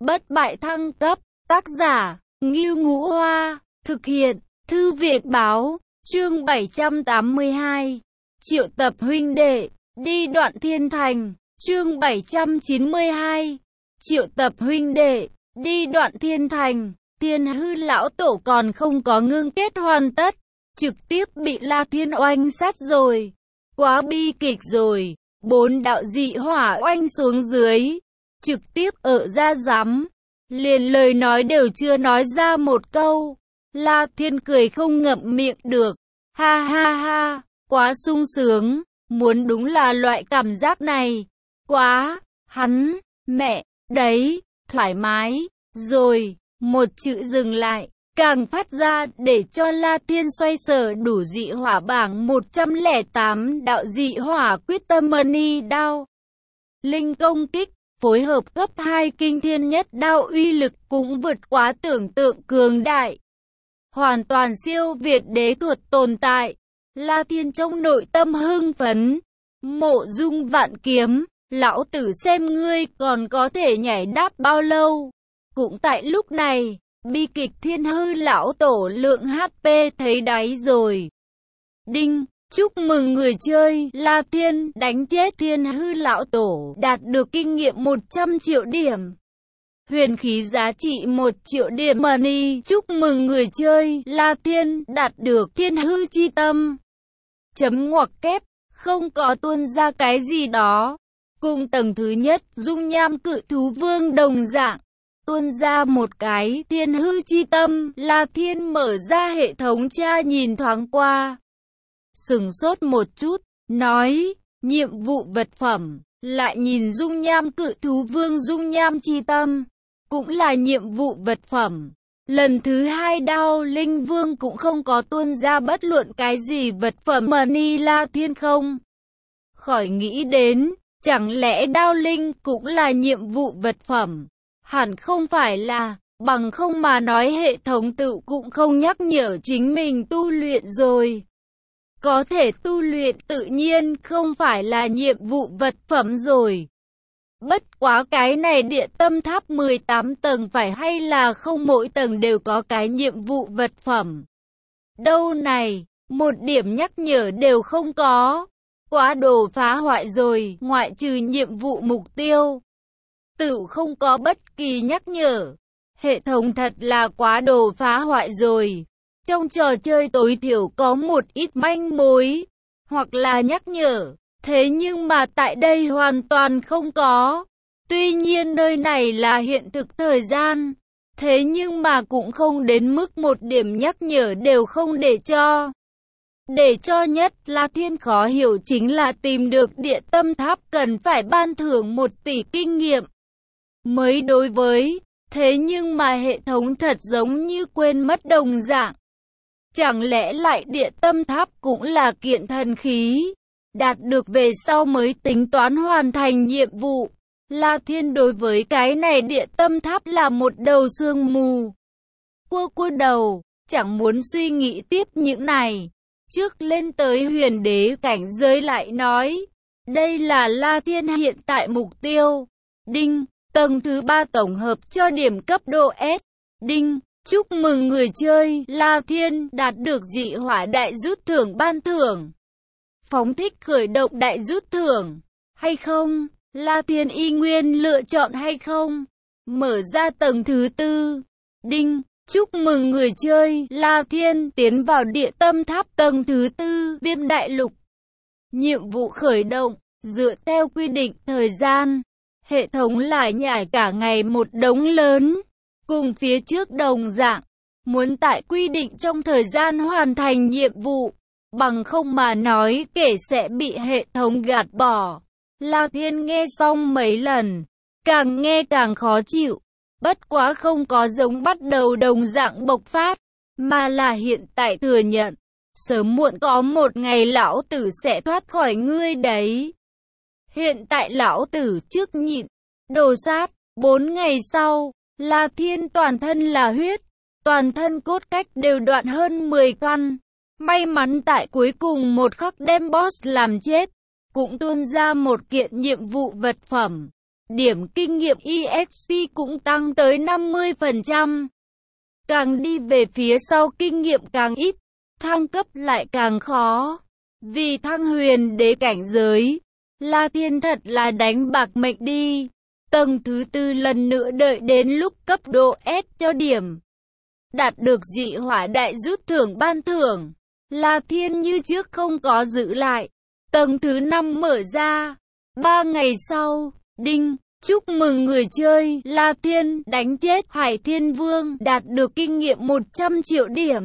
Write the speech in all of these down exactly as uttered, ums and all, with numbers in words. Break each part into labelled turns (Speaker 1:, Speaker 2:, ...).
Speaker 1: Bất bại thăng cấp, tác giả, Ngưu Ngũ Hoa, thực hiện, Thư viện Báo, chương bảy trăm tám mươi hai, triệu tập huynh đệ, đi Đoạn Thiên Thành, chương bảy trăm chín mươi hai, triệu tập huynh đệ, đi Đoạn Thiên Thành, Thiên Hư lão tổ còn không có ngưng kết hoàn tất, trực tiếp bị La Thiên oanh sát rồi, quá bi kịch rồi, bốn đạo dị hỏa oanh xuống dưới, trực tiếp ở ra giám, liền lời nói đều chưa nói ra một câu, La Thiên cười không ngậm miệng được, ha ha ha, quá sung sướng, muốn đúng là loại cảm giác này, quá, hắn, mẹ, đấy, thoải mái, rồi, một chữ dừng lại, càng phát ra để cho La Thiên xoay sở đủ dị hỏa bảng một trăm lẻ tám đạo dị hỏa quyết tâm mani đao. Linh công kích, phối hợp cấp hai kinh thiên nhất đao uy lực cũng vượt quá tưởng tượng cường đại. Hoàn toàn siêu việt đế thuật tồn tại. La Thiên trong nội tâm hưng phấn. Mộ Dung vạn kiếm, lão tử xem ngươi còn có thể nhảy đáp bao lâu. Cũng tại lúc này, bi kịch Thiên Hư lão tổ lượng hát pê thấy đáy rồi. Đinh, chúc mừng người chơi, La Thiên đánh chết Thiên Hư lão tổ, đạt được kinh nghiệm một trăm triệu điểm. Huyền khí giá trị một triệu điểm money, chúc mừng người chơi, La Thiên đạt được Thiên Hư chi tâm. Chấm ngoặc kép, không có tuôn ra cái gì đó. Cùng tầng thứ nhất, dung nham cự thú vương đồng dạng. Tuôn ra một cái Thiên Hư chi tâm, La Thiên mở ra hệ thống tra nhìn thoáng qua. Sừng sốt một chút, nói, nhiệm vụ vật phẩm, lại nhìn dung nham cự thú vương dung nham chi tâm, cũng là nhiệm vụ vật phẩm. Lần thứ hai đao linh vương cũng không có tuôn ra bất luận cái gì vật phẩm money. La Thiên không khỏi nghĩ đến, chẳng lẽ đao linh cũng là nhiệm vụ vật phẩm? Hẳn không phải là, bằng không mà nói hệ thống tự cũng không nhắc nhở chính mình tu luyện rồi. Có thể tu luyện tự nhiên không phải là nhiệm vụ vật phẩm rồi. Bất quá cái này địa tâm tháp mười tám tầng phải hay là không mỗi tầng đều có cái nhiệm vụ vật phẩm. Đâu này, một điểm nhắc nhở đều không có. Quá đồ phá hoại rồi, ngoại trừ nhiệm vụ mục tiêu. Tự không có bất kỳ nhắc nhở. Hệ thống thật là quá đồ phá hoại rồi. Trong trò chơi tối thiểu có một ít manh mối, hoặc là nhắc nhở, thế nhưng mà tại đây hoàn toàn không có. Tuy nhiên nơi này là hiện thực thời gian, thế nhưng mà cũng không đến mức một điểm nhắc nhở đều không để cho. Để cho nhất La Thiên khó hiểu chính là tìm được địa tâm tháp cần phải ban thưởng một tỷ kinh nghiệm mới đối với, thế nhưng mà hệ thống thật giống như quên mất đồng dạng. Chẳng lẽ lại địa tâm tháp cũng là kiện thần khí, đạt được về sau mới tính toán hoàn thành nhiệm vụ. La Thiên đối với cái này địa tâm tháp là một đầu sương mù. Cua cua đầu, chẳng muốn suy nghĩ tiếp những này. Trước lên tới huyền đế cảnh giới lại nói, đây là La Thiên hiện tại mục tiêu. Đinh, tầng thứ ba tổng hợp cho điểm cấp độ S. Đinh, chúc mừng người chơi, La Thiên đạt được dị hỏa đại rút thưởng ban thưởng. Phóng thích khởi động đại rút thưởng, hay không? La Thiên y nguyên lựa chọn hay không? Mở ra tầng thứ tư. Đinh, chúc mừng người chơi, La Thiên tiến vào địa tâm tháp tầng thứ tư, viêm đại lục. Nhiệm vụ khởi động, dựa theo quy định thời gian. Hệ thống lại nhảy cả ngày một đống lớn. Cùng phía trước đồng dạng, muốn tại quy định trong thời gian hoàn thành nhiệm vụ, bằng không mà nói kẻ sẽ bị hệ thống gạt bỏ. La Thiên nghe xong mấy lần, càng nghe càng khó chịu, bất quá không có giống bắt đầu đồng dạng bộc phát, mà là hiện tại thừa nhận, sớm muộn có một ngày lão tử sẽ thoát khỏi ngươi đấy. Hiện tại lão tử trước nhịn, đồ sát, bốn ngày sau, La Thiên toàn thân là huyết, toàn thân cốt cách đều đoạn hơn mười căn. May mắn tại cuối cùng một khắc đem boss làm chết, cũng tuôn ra một kiện nhiệm vụ vật phẩm. điểm kinh nghiệm e ích pê cũng tăng tới năm mươi phần trăm. Càng đi về phía sau kinh nghiệm càng ít, thăng cấp lại càng khó. Vì thăng huyền đế cảnh giới, La Thiên thật là đánh bạc mệnh đi. Tầng thứ tư lần nữa đợi đến lúc cấp độ S cho điểm. Đạt được dị hỏa đại rút thưởng ban thưởng. La Thiên như trước không có giữ lại. Tầng thứ năm mở ra. Ba ngày sau, đinh, chúc mừng người chơi La Thiên đánh chết Hải Thiên Vương, đạt được kinh nghiệm một trăm triệu điểm.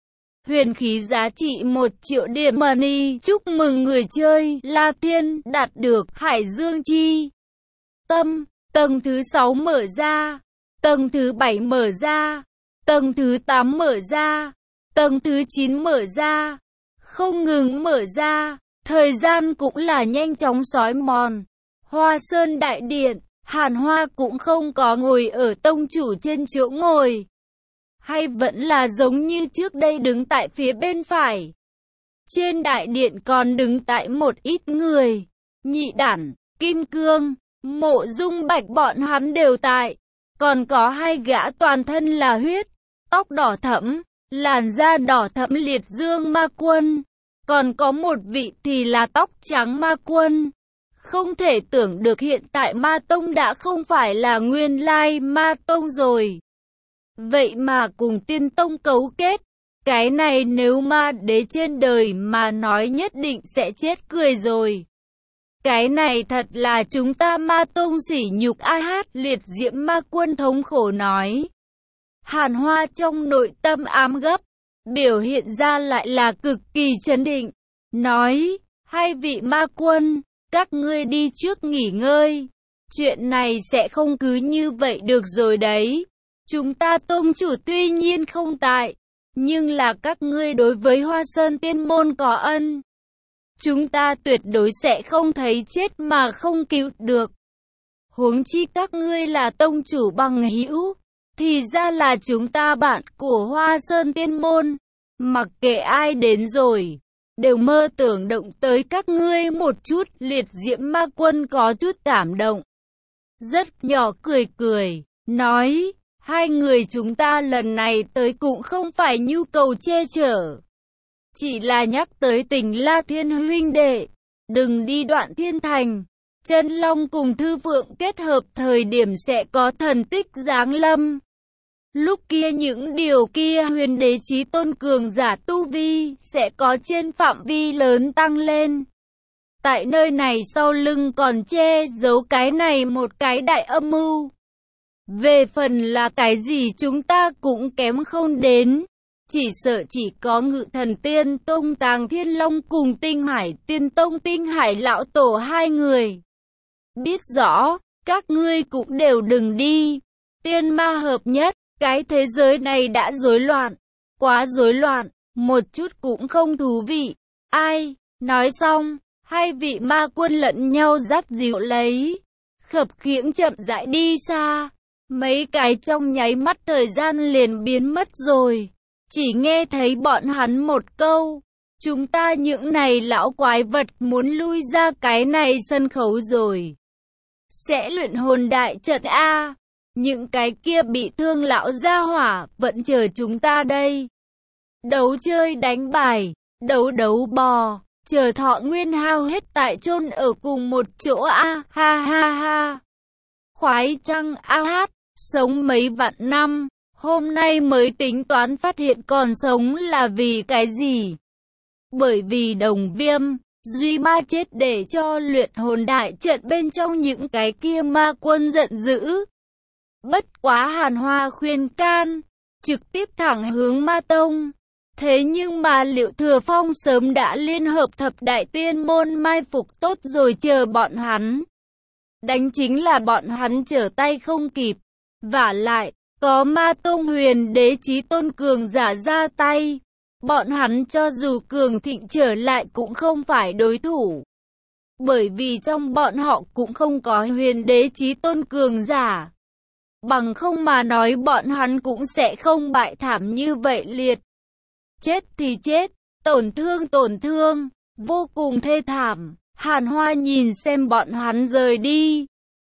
Speaker 1: Huyền khí giá trị một triệu điểm money. Chúc mừng người chơi La Thiên đạt được Hải Dương Chi Tâm. Tầng thứ sáu mở ra. Tầng thứ bảy mở ra. Tầng thứ tám mở ra. Tầng thứ chín mở ra. Không ngừng mở ra. Thời gian cũng là nhanh chóng xói mòn. Hoa Sơn Đại Điện, Hàn Hoa cũng không có ngồi ở tông chủ trên chỗ ngồi. Hay vẫn là giống như trước đây đứng tại phía bên phải. Trên đại điện còn đứng tại một ít người. Nhị Đản, Kim Cương, Mộ Dung Bạch bọn hắn đều tại. Còn có hai gã toàn thân là huyết, tóc đỏ thẫm, làn da đỏ thẫm liệt dương ma quân. Còn có một vị thì là tóc trắng ma quân. Không thể tưởng được hiện tại ma tông đã không phải là nguyên lai ma tông rồi. Vậy mà cùng tiên tông cấu kết. Cái này nếu ma đế trên đời mà nói nhất định sẽ chết cười rồi. Cái này thật là chúng ta ma tông sỉ nhục a hát, liệt diễm ma quân thống khổ nói. Hàn Hoa trong nội tâm ám gấp, biểu hiện ra lại là cực kỳ trấn định. Nói, hai vị ma quân, các ngươi đi trước nghỉ ngơi. Chuyện này sẽ không cứ như vậy được rồi đấy. Chúng ta tông chủ tuy nhiên không tại, nhưng là các ngươi đối với Hoa Sơn Tiên Môn có ân. Chúng ta tuyệt đối sẽ không thấy chết mà không cứu được. Huống chi các ngươi là tông chủ bằng hữu, thì ra là chúng ta bạn của Hoa Sơn Tiên Môn. Mặc kệ ai đến rồi, đều mơ tưởng động tới các ngươi một chút. Liệt diễm ma quân có chút cảm động, rất nhỏ cười cười, nói, hai người chúng ta lần này tới cũng không phải nhu cầu che chở. Chỉ là nhắc tới tình La Thiên huynh đệ, đừng đi Đoạn Thiên Thành. Chân Long cùng Thư Vượng kết hợp thời điểm sẽ có thần tích giáng lâm. Lúc kia những điều kia huyền đế chí tôn cường giả tu vi sẽ có trên phạm vi lớn tăng lên. Tại nơi này sau lưng còn che giấu cái này một cái đại âm mưu. Về phần là cái gì chúng ta cũng kém không đến. Chỉ sợ chỉ có Ngự Thần Tiên Tông Tàng Thiên Long cùng Tinh Hải Tiên Tông Tinh Hải Lão Tổ hai người. Biết rõ, các ngươi cũng đều đừng đi. Tiên ma hợp nhất, cái thế giới này đã rối loạn. Quá rối loạn, một chút cũng không thú vị. Ai? Nói xong, hai vị ma quân lẫn nhau dắt dịu lấy. Khập khiễng chậm rãi đi xa. Mấy cái trong nháy mắt thời gian liền biến mất rồi. Chỉ nghe thấy bọn hắn một câu. Chúng ta những này lão quái vật muốn lui ra cái này sân khấu rồi. Sẽ luyện hồn đại trận A. Những cái kia bị thương lão gia hỏa vẫn chờ chúng ta đây. Đấu chơi đánh bài, đấu đấu bò, chờ thọ nguyên hao hết tại chôn ở cùng một chỗ A. Ha ha ha. Khoái chăng A hát, sống mấy vạn năm. Hôm nay mới tính toán phát hiện còn sống là vì cái gì? Bởi vì Đồng Viêm, Duy Ma chết để cho luyện hồn đại trận bên trong những cái kia ma quân giận dữ. Bất quá Hàn Hoa khuyên can, trực tiếp thẳng hướng Ma Tông. Thế nhưng mà Liệu Thừa Phong sớm đã liên hợp thập đại tiên môn mai phục tốt rồi chờ bọn hắn. Đánh chính là bọn hắn trở tay không kịp. Vả lại, có Ma Tông huyền đế chí tôn cường giả ra tay. Bọn hắn cho dù cường thịnh trở lại cũng không phải đối thủ. Bởi vì trong bọn họ cũng không có huyền đế chí tôn cường giả. Bằng không mà nói bọn hắn cũng sẽ không bại thảm như vậy liệt. Chết thì chết, tổn thương tổn thương, vô cùng thê thảm. Hàn Hoa nhìn xem bọn hắn rời đi.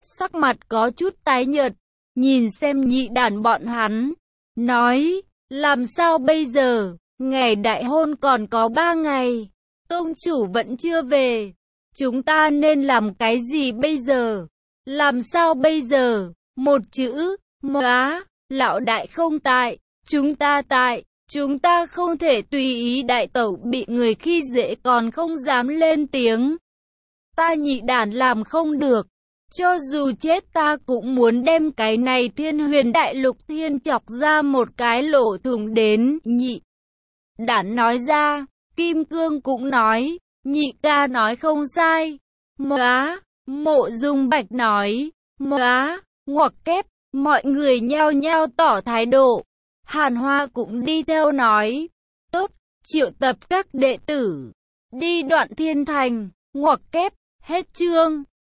Speaker 1: sắc mặt có chút tái nhợt, nhìn xem nhị đàn bọn hắn, nói, làm sao bây giờ, ngày đại hôn còn có ba ngày, tông chủ vẫn chưa về, chúng ta nên làm cái gì bây giờ, làm sao bây giờ, một chữ, móa, lão đại không tại, chúng ta tại, chúng ta không thể tùy ý đại tẩu bị người khi dễ còn không dám lên tiếng. Ta nhị đàn làm không được, cho dù chết ta cũng muốn đem cái này thiên huyền đại lục thiên chọc ra một cái lỗ thủng đến. Nhị đàn nói ra, Kim Cương cũng nói, nhị ca nói không sai. Móa, Mộ Dung Bạch nói, móa, ngoặc kép, mọi người nhao nhao tỏ thái độ. Hàn Hoa cũng đi theo nói, tốt, triệu tập các đệ tử, đi Đoạn Thiên Thành, ngoặc kép, hết chương.